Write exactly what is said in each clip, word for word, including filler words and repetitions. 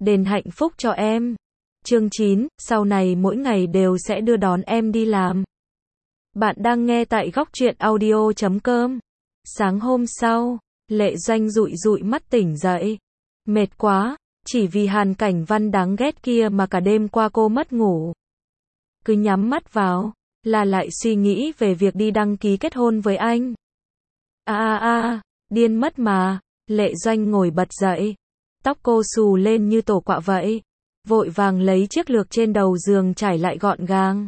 đền hạnh phúc cho em. Chương chín, sau này mỗi ngày đều sẽ đưa đón em đi làm. Bạn đang nghe tại góc truyện audio chấm com. Sáng hôm sau, Lệ Doanh dụi dụi mắt tỉnh dậy. Mệt quá, chỉ vì Hàn Cảnh Văn đáng ghét kia mà cả đêm qua cô mất ngủ. Cứ nhắm mắt vào, là lại suy nghĩ về việc đi đăng ký kết hôn với anh. A a a, điên mất mà. Lệ Doanh ngồi bật dậy. Tóc cô xù lên như tổ quạ vậy. Vội vàng lấy chiếc lược trên đầu giường trải lại gọn gàng.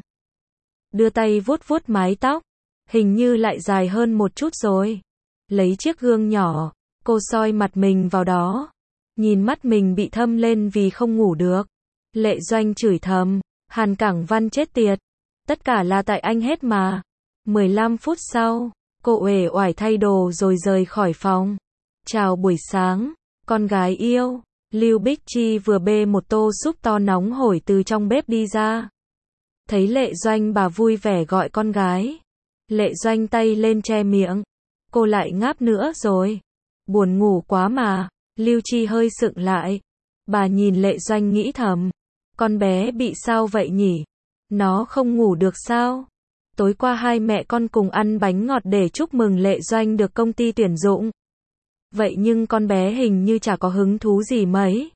Đưa tay vuốt vuốt mái tóc. Hình như lại dài hơn một chút rồi. Lấy chiếc gương nhỏ, cô soi mặt mình vào đó. Nhìn mắt mình bị thâm lên vì không ngủ được. Lệ Doanh chửi thầm, Hàn Cảnh Văn chết tiệt. Tất cả là tại anh hết mà. mười lăm phút sau, cô uể oải thay đồ rồi rời khỏi phòng. Chào buổi sáng, con gái yêu. Lưu Bích Chi vừa bê một tô súp to nóng hổi từ trong bếp đi ra. Thấy Lệ Doanh bà vui vẻ gọi con gái. Lệ Doanh tay lên che miệng. Cô lại ngáp nữa rồi. Buồn ngủ quá mà. Lưu Chi hơi sững lại. Bà nhìn Lệ Doanh nghĩ thầm. Con bé bị sao vậy nhỉ? Nó không ngủ được sao? Tối qua hai mẹ con cùng ăn bánh ngọt để chúc mừng Lệ Doanh được công ty tuyển dụng. Vậy nhưng con bé hình như chả có hứng thú gì mấy.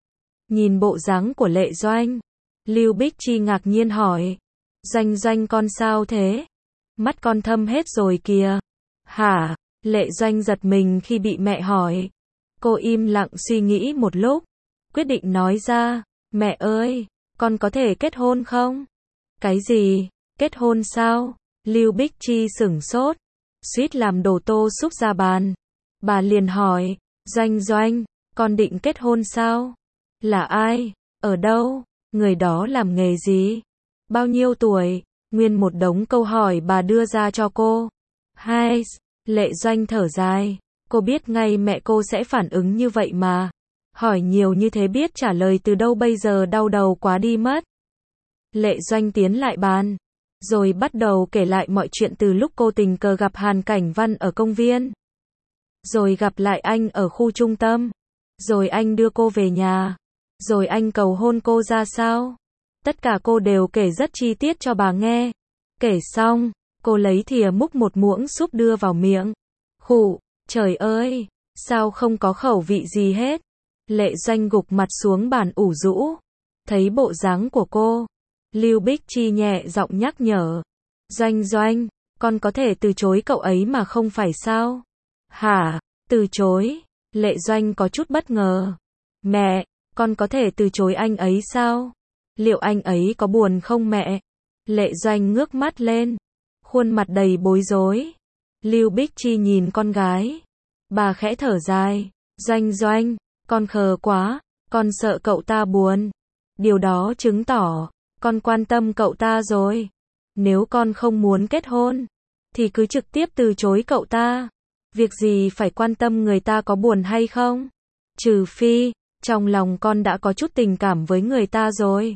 Nhìn bộ dáng của Lệ Doanh, Lưu Bích Chi ngạc nhiên hỏi. Doanh Doanh con sao thế? Mắt con thâm hết rồi kìa. Hả? Lệ Doanh giật mình khi bị mẹ hỏi. Cô im lặng suy nghĩ một lúc. Quyết định nói ra. Mẹ ơi, con có thể kết hôn không? Cái gì? Kết hôn sao? Lưu Bích Chi sửng sốt. Suýt làm đổ tô súp ra bàn. Bà liền hỏi. Doanh Doanh, con định kết hôn sao? Là ai? Ở đâu? Người đó làm nghề gì? Bao nhiêu tuổi? Nguyên một đống câu hỏi bà đưa ra cho cô. Hai, Lệ Doanh thở dài. Cô biết ngay mẹ cô sẽ phản ứng như vậy mà. Hỏi nhiều như thế biết trả lời từ đâu bây giờ đau đầu quá đi mất. Lệ Doanh tiến lại bàn. Rồi bắt đầu kể lại mọi chuyện từ lúc cô tình cờ gặp Hàn Cảnh Văn ở công viên. Rồi gặp lại anh ở khu trung tâm. Rồi anh đưa cô về nhà. Rồi anh cầu hôn cô ra sao. Tất cả cô đều kể rất chi tiết cho bà nghe. Kể xong, cô lấy thìa múc một muỗng súp đưa vào miệng. Khụ, trời ơi, sao không có khẩu vị gì hết. Lệ Doanh gục mặt xuống bàn ủ rũ. Thấy bộ dáng của cô, Lưu Bích Chi nhẹ giọng nhắc nhở. Doanh Doanh, con có thể từ chối cậu ấy mà không phải sao? Hả? Từ chối? Lệ Doanh có chút bất ngờ. Mẹ, con có thể từ chối anh ấy sao? Liệu anh ấy có buồn không mẹ? Lệ Doanh ngước mắt lên. Khuôn mặt đầy bối rối. Lưu Bích Chi nhìn con gái. Bà khẽ thở dài. Doanh Doanh, con khờ quá. Con sợ cậu ta buồn. Điều đó chứng tỏ con quan tâm cậu ta rồi. Nếu con không muốn kết hôn, thì cứ trực tiếp từ chối cậu ta. Việc gì phải quan tâm người ta có buồn hay không? Trừ phi, trong lòng con đã có chút tình cảm với người ta rồi.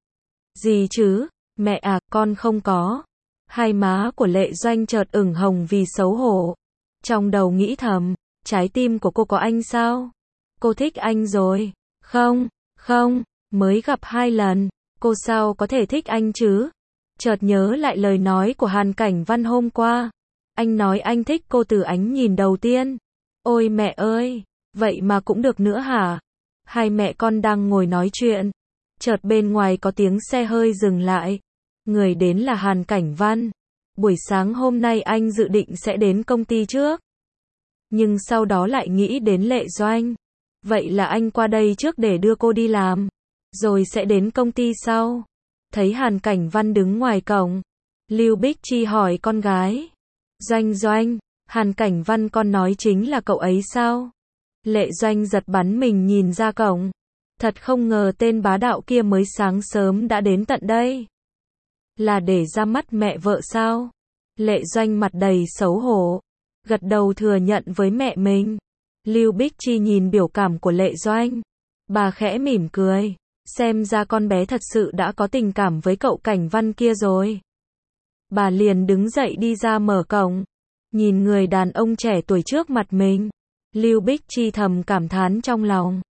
Gì chứ? Mẹ à, con không có. Hai má của Lệ Doanh chợt ửng hồng vì xấu hổ. Trong đầu nghĩ thầm, trái tim của cô có anh sao? Cô thích anh rồi. Không, không, mới gặp hai lần. Cô sao có thể thích anh chứ? Chợt nhớ lại lời nói của Hàn Cảnh Văn hôm qua. Anh nói anh thích cô từ ánh nhìn đầu tiên. Ôi mẹ ơi, vậy mà cũng được nữa hả? Hai mẹ con đang ngồi nói chuyện. Chợt bên ngoài có tiếng xe hơi dừng lại. Người đến là Hàn Cảnh Văn. Buổi sáng hôm nay anh dự định sẽ đến công ty trước. Nhưng sau đó lại nghĩ đến Lệ Doanh. Vậy là anh qua đây trước để đưa cô đi làm. Rồi sẽ đến công ty sau. Thấy Hàn Cảnh Văn đứng ngoài cổng. Lưu Bích Chi hỏi con gái. Doanh Doanh, Hàn Cảnh Văn con nói chính là cậu ấy sao? Lệ Doanh giật bắn mình nhìn ra cổng. Thật không ngờ tên bá đạo kia mới sáng sớm đã đến tận đây. Là để ra mắt mẹ vợ sao? Lệ Doanh mặt đầy xấu hổ. Gật đầu thừa nhận với mẹ mình. Lưu Bích Chi nhìn biểu cảm của Lệ Doanh. Bà khẽ mỉm cười. Xem ra con bé thật sự đã có tình cảm với cậu Cảnh Văn kia rồi. Bà liền đứng dậy đi ra mở cổng. Nhìn người đàn ông trẻ tuổi trước mặt mình. Lưu Bích Chi thầm cảm thán trong lòng.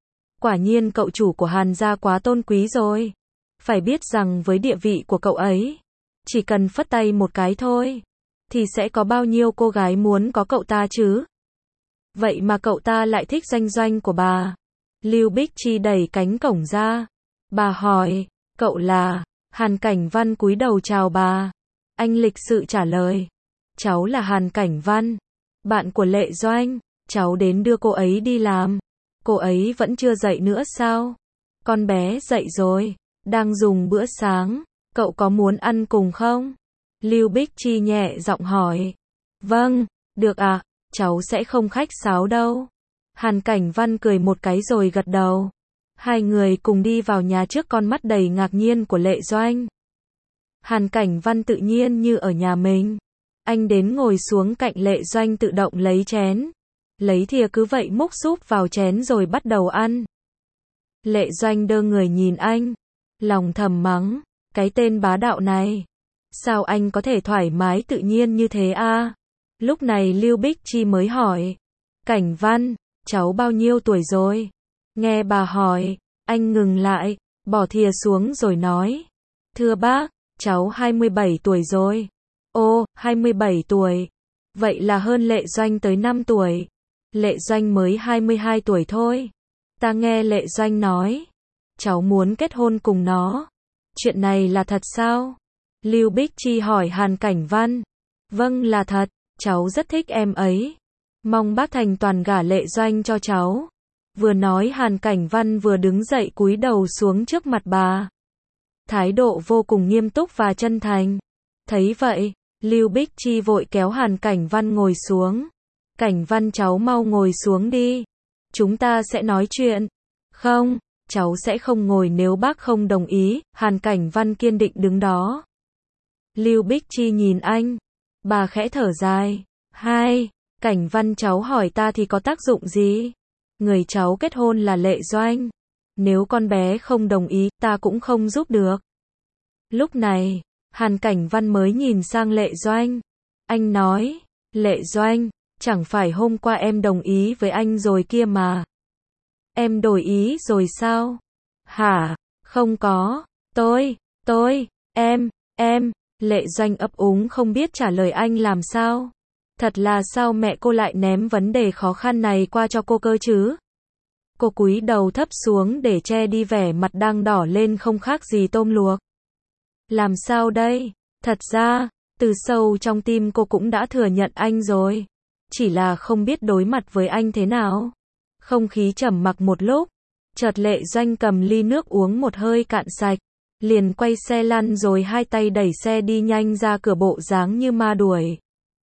Quả nhiên cậu chủ của Hàn gia quá tôn quý rồi. Phải biết rằng với địa vị của cậu ấy, chỉ cần phất tay một cái thôi, thì sẽ có bao nhiêu cô gái muốn có cậu ta chứ. Vậy mà cậu ta lại thích doanh doanh của bà. Lưu Bích Chi đẩy cánh cổng ra. Bà hỏi, cậu là? Hàn Cảnh Văn cúi đầu chào bà. Anh lịch sự trả lời, cháu là Hàn Cảnh Văn, bạn của Lệ Doanh, cháu đến đưa cô ấy đi làm. Cô ấy vẫn chưa dậy nữa sao? Con bé dậy rồi, đang dùng bữa sáng, cậu có muốn ăn cùng không? Lưu Bích Chi nhẹ giọng hỏi. Vâng, được ạ, à, cháu sẽ không khách sáo đâu. Hàn Cảnh Văn cười một cái rồi gật đầu. Hai người cùng đi vào nhà trước con mắt đầy ngạc nhiên của Lệ Doanh. Hàn Cảnh Văn tự nhiên như ở nhà mình. Anh đến ngồi xuống cạnh Lệ Doanh tự động lấy chén. Lấy thìa cứ vậy múc súp vào chén rồi bắt đầu ăn. Lệ Doanh đơ người nhìn anh. Lòng thầm mắng, cái tên bá đạo này. Sao anh có thể thoải mái tự nhiên như thế a? Lúc này Lưu Bích Chi mới hỏi. Cảnh Văn, cháu bao nhiêu tuổi rồi? Nghe bà hỏi, anh ngừng lại, bỏ thìa xuống rồi nói. Thưa bác, cháu hai mươi bảy tuổi rồi. Ô, hai mươi bảy tuổi. Vậy là hơn Lệ Doanh tới năm tuổi. Lệ Doanh mới hai mươi hai tuổi thôi. Ta nghe Lệ Doanh nói, cháu muốn kết hôn cùng nó. Chuyện này là thật sao? Lưu Bích Chi hỏi Hàn Cảnh Văn. Vâng là thật, cháu rất thích em ấy. Mong bác thành toàn gả Lệ Doanh cho cháu. Vừa nói Hàn Cảnh Văn vừa đứng dậy cúi đầu xuống trước mặt bà. Thái độ vô cùng nghiêm túc và chân thành. Thấy vậy, Lưu Bích Chi vội kéo Hàn Cảnh Văn ngồi xuống. Cảnh Văn cháu mau ngồi xuống đi. Chúng ta sẽ nói chuyện. Không, cháu sẽ không ngồi nếu bác không đồng ý. Hàn Cảnh Văn kiên định đứng đó. Lưu Bích Chi nhìn anh. Bà khẽ thở dài. Hai, Cảnh Văn cháu hỏi ta thì có tác dụng gì? Người cháu kết hôn là Lệ Doanh. Nếu con bé không đồng ý, ta cũng không giúp được. Lúc này, Hàn Cảnh Văn mới nhìn sang Lệ Doanh. Anh nói, Lệ Doanh, chẳng phải hôm qua em đồng ý với anh rồi kia mà. Em đổi ý rồi sao? Hả? Không có. Tôi, tôi, em, em. Lệ Doanh ấp úng không biết trả lời anh làm sao. Thật là sao mẹ cô lại ném vấn đề khó khăn này qua cho cô cơ chứ? Cô cúi đầu thấp xuống để che đi vẻ mặt đang đỏ lên không khác gì tôm luộc. Làm sao đây? Thật ra, từ sâu trong tim cô cũng đã thừa nhận anh rồi. Chỉ là không biết đối mặt với anh thế nào. Không khí trầm mặc một lúc. Chợt Lệ Doanh cầm ly nước uống một hơi cạn sạch. Liền quay xe lăn rồi hai tay đẩy xe đi nhanh ra cửa bộ dáng như ma đuổi.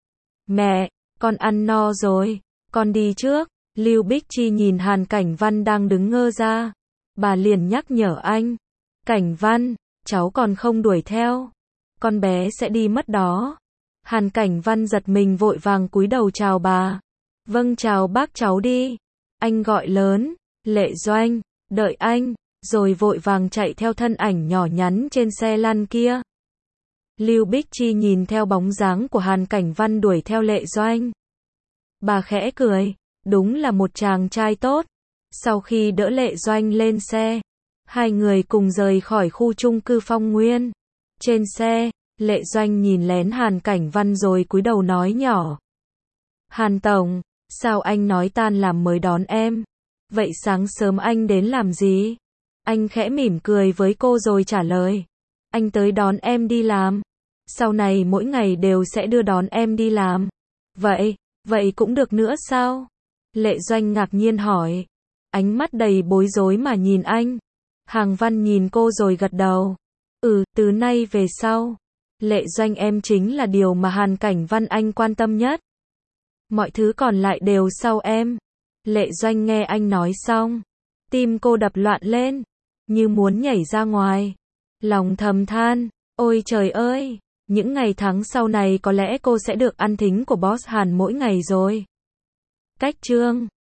Mẹ, con ăn no rồi, con đi trước. Lưu Bích Chi nhìn Hàn Cảnh Văn đang đứng ngơ ra. Bà liền nhắc nhở anh. Cảnh Văn, cháu còn không đuổi theo. Con bé sẽ đi mất đó. Hàn Cảnh Văn giật mình vội vàng cúi đầu chào bà. Vâng chào bác cháu đi. Anh gọi lớn. Lệ Doanh, đợi anh. Rồi vội vàng chạy theo thân ảnh nhỏ nhắn trên xe lăn kia. Lưu Bích Chi nhìn theo bóng dáng của Hàn Cảnh Văn đuổi theo Lệ Doanh. Bà khẽ cười, đúng là một chàng trai tốt. Sau khi đỡ Lệ Doanh lên xe, hai người cùng rời khỏi khu chung cư Phong Nguyên. Trên xe, Lệ Doanh nhìn lén Hàn Cảnh Văn rồi cúi đầu nói nhỏ. Hàn Tổng, sao anh nói tan làm mới đón em? Vậy sáng sớm anh đến làm gì? Anh khẽ mỉm cười với cô rồi trả lời. Anh tới đón em đi làm. Sau này mỗi ngày đều sẽ đưa đón em đi làm. Vậy, vậy cũng được nữa sao? Lệ Doanh ngạc nhiên hỏi. Ánh mắt đầy bối rối mà nhìn anh. Hàng Văn nhìn cô rồi gật đầu. Ừ, từ nay về sau, Lệ Doanh em chính là điều mà Hàn Cảnh Văn anh quan tâm nhất. Mọi thứ còn lại đều sau em. Lệ Doanh nghe anh nói xong, tim cô đập loạn lên, như muốn nhảy ra ngoài. Lòng thầm than, ôi trời ơi, những ngày tháng sau này có lẽ cô sẽ được ăn thính của boss Hàn mỗi ngày rồi. Cách chương